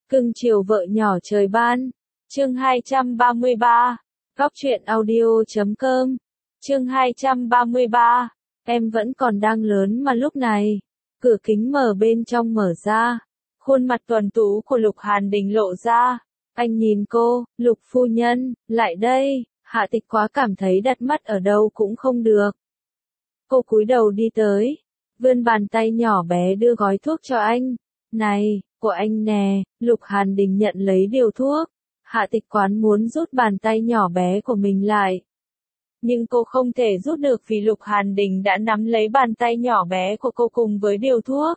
Cưng chiều vợ nhỏ trời ban. Chương 233. Góc truyện audio.com. Chương 233. Em vẫn còn đang lớn mà lúc này. Cửa kính mở bên trong mở ra. Khuôn mặt tuấn tú của Lục Hàn Đình lộ ra. Anh nhìn cô, Lục phu nhân, lại đây. Hạ Tịch Quá cảm thấy đặt mắt ở đâu cũng không được. Cô cúi đầu đi tới. Vươn bàn tay nhỏ bé đưa gói thuốc cho anh. Này, của anh nè. Lục Hàn Đình nhận lấy điều thuốc. Hạ Tịch Quán muốn rút bàn tay nhỏ bé của mình lại. Nhưng cô không thể rút được vì Lục Hàn Đình đã nắm lấy bàn tay nhỏ bé của cô cùng với điều thuốc.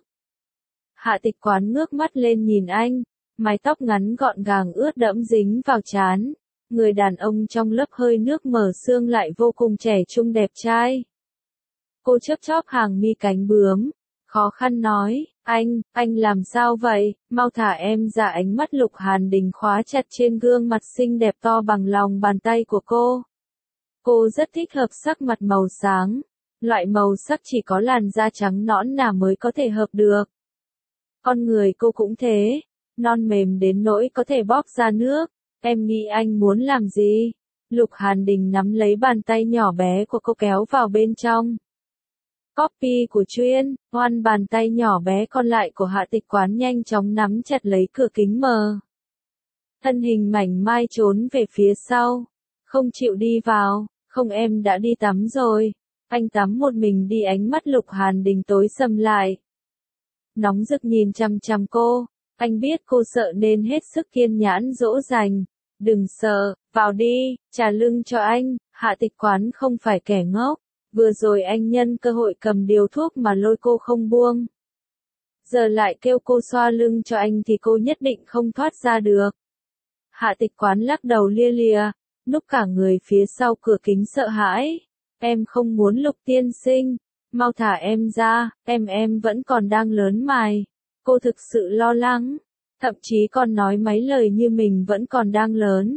Hạ Tịch Quán ngước mắt lên nhìn anh. Mái tóc ngắn gọn gàng ướt đẫm dính vào trán. Người đàn ông trong lớp hơi nước mờ sương lại vô cùng trẻ trung đẹp trai. Cô chớp chóp hàng mi cánh bướm. Khó khăn nói, anh làm sao vậy, mau thả em ra. Ánh mắt Lục Hàn Đình khóa chặt trên gương mặt xinh đẹp to bằng lòng bàn tay của cô. Cô rất thích hợp sắc mặt màu sáng. Loại màu sắc chỉ có làn da trắng nõn nà mới có thể hợp được. Con người cô cũng thế, non mềm đến nỗi có thể bóp ra nước. Em nghĩ anh muốn làm gì? Lục Hàn Đình nắm lấy bàn tay nhỏ bé của cô kéo vào bên trong. Copy của chuyên, ngoan bàn tay nhỏ bé còn lại của Hạ Tịch Quán nhanh chóng nắm chặt lấy cửa kính mờ. Thân hình mảnh mai trốn về phía sau. Không chịu đi vào, không em đã đi tắm rồi. Anh tắm một mình đi. Ánh mắt Lục Hàn Đình tối sầm lại. Nóng rực nhìn chằm chằm cô. Anh biết cô sợ nên hết sức kiên nhẫn dỗ dành. Đừng sợ, vào đi, trả lưng cho anh. Hạ Tịch Quán không phải kẻ ngốc. Vừa rồi anh nhân cơ hội cầm điều thuốc mà lôi cô không buông. Giờ lại kêu cô xoa lưng cho anh thì cô nhất định không thoát ra được. Hạ Tịch Quán lắc đầu lia lịa, núp cả người phía sau cửa kính sợ hãi. Em không muốn Lục tiên sinh, mau thả em ra, em vẫn còn đang lớn mài. Cô thực sự lo lắng, thậm chí còn nói mấy lời như mình vẫn còn đang lớn.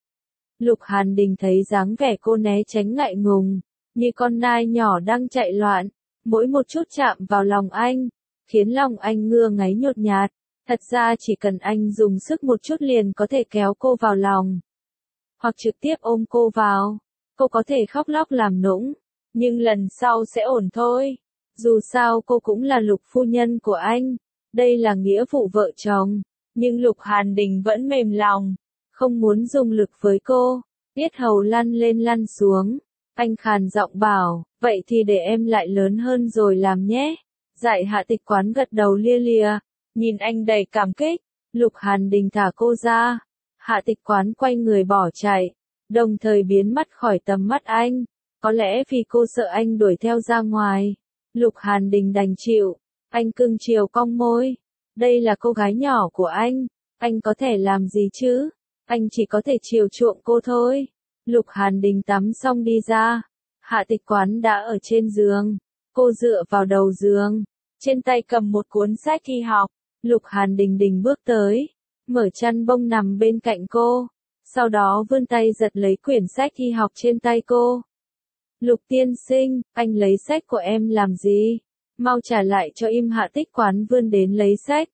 Lục Hàn Đình thấy dáng vẻ cô né tránh ngại ngùng, như con nai nhỏ đang chạy loạn, mỗi một chút chạm vào lòng anh, khiến lòng anh ngứa ngáy nhột nhạt. Thật ra chỉ cần anh dùng sức một chút liền có thể kéo cô vào lòng, hoặc trực tiếp ôm cô vào. Cô có thể khóc lóc làm nũng, nhưng lần sau sẽ ổn thôi. Dù sao cô cũng là Lục phu nhân của anh, đây là nghĩa vụ vợ chồng. Nhưng Lục Hàn Đình vẫn mềm lòng, không muốn dùng lực với cô, yết hầu lăn lên lăn xuống. Anh khàn giọng bảo, vậy thì để em lại lớn hơn rồi làm nhé. Dạy. Hạ Tịch Quán gật đầu lia lịa, nhìn anh đầy cảm kích. Lục Hàn Đình thả cô ra. Hạ Tịch Quán quay người bỏ chạy, đồng thời biến mất khỏi tầm mắt anh. Có lẽ vì cô sợ anh đuổi theo ra ngoài. Lục Hàn Đình đành chịu. Anh cưng chiều cong môi. Đây là cô gái nhỏ của anh có thể làm gì chứ? Anh chỉ có thể chiều chuộng cô thôi. Lục Hàn Đình tắm xong đi ra. Hạ Tịch Quán đã ở trên giường. Cô dựa vào đầu giường, trên tay cầm một cuốn sách y học. Lục Hàn Đình bước tới, mở chăn bông nằm bên cạnh cô. Sau đó vươn tay giật lấy quyển sách y học trên tay cô. Lục tiên sinh, anh lấy sách của em làm gì? Mau trả lại cho im. Hạ Tịch Quán vươn đến lấy sách.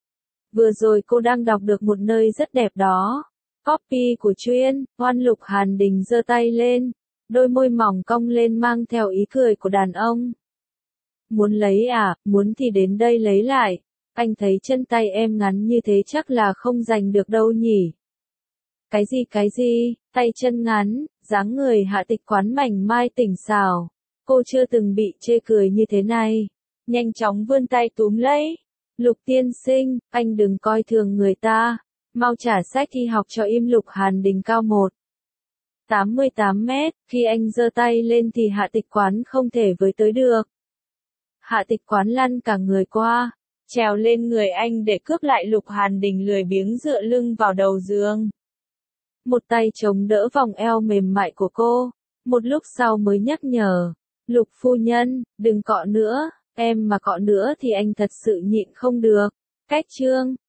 Vừa rồi cô đang đọc được một nơi rất đẹp đó. Copy của chuyên, ngoan. Lục Hàn Đình giơ tay lên, đôi môi mỏng cong lên mang theo ý cười của đàn ông. Muốn lấy à, muốn thì đến đây lấy lại. Anh thấy chân tay em ngắn như thế chắc là không giành được đâu nhỉ. Cái gì, tay chân ngắn, dáng người Hạ Tịch Quán mảnh mai tỉnh xảo. Cô chưa từng bị chê cười như thế này. Nhanh chóng vươn tay túm lấy. Lục tiên sinh, anh đừng coi thường người ta. Mau trả sách y học cho im. Lục Hàn Đình cao 1,88 mét, khi anh giơ tay lên thì Hạ Tịch Quán không thể với tới được. Hạ Tịch Quán lăn cả người qua, trèo lên người anh để cướp lại. Lục Hàn Đình lười biếng dựa lưng vào đầu giường. Một tay chống đỡ vòng eo mềm mại của cô, một lúc sau mới nhắc nhở. Lục phu nhân, đừng cọ nữa, em mà cọ nữa thì anh thật sự nhịn không được. Cách chương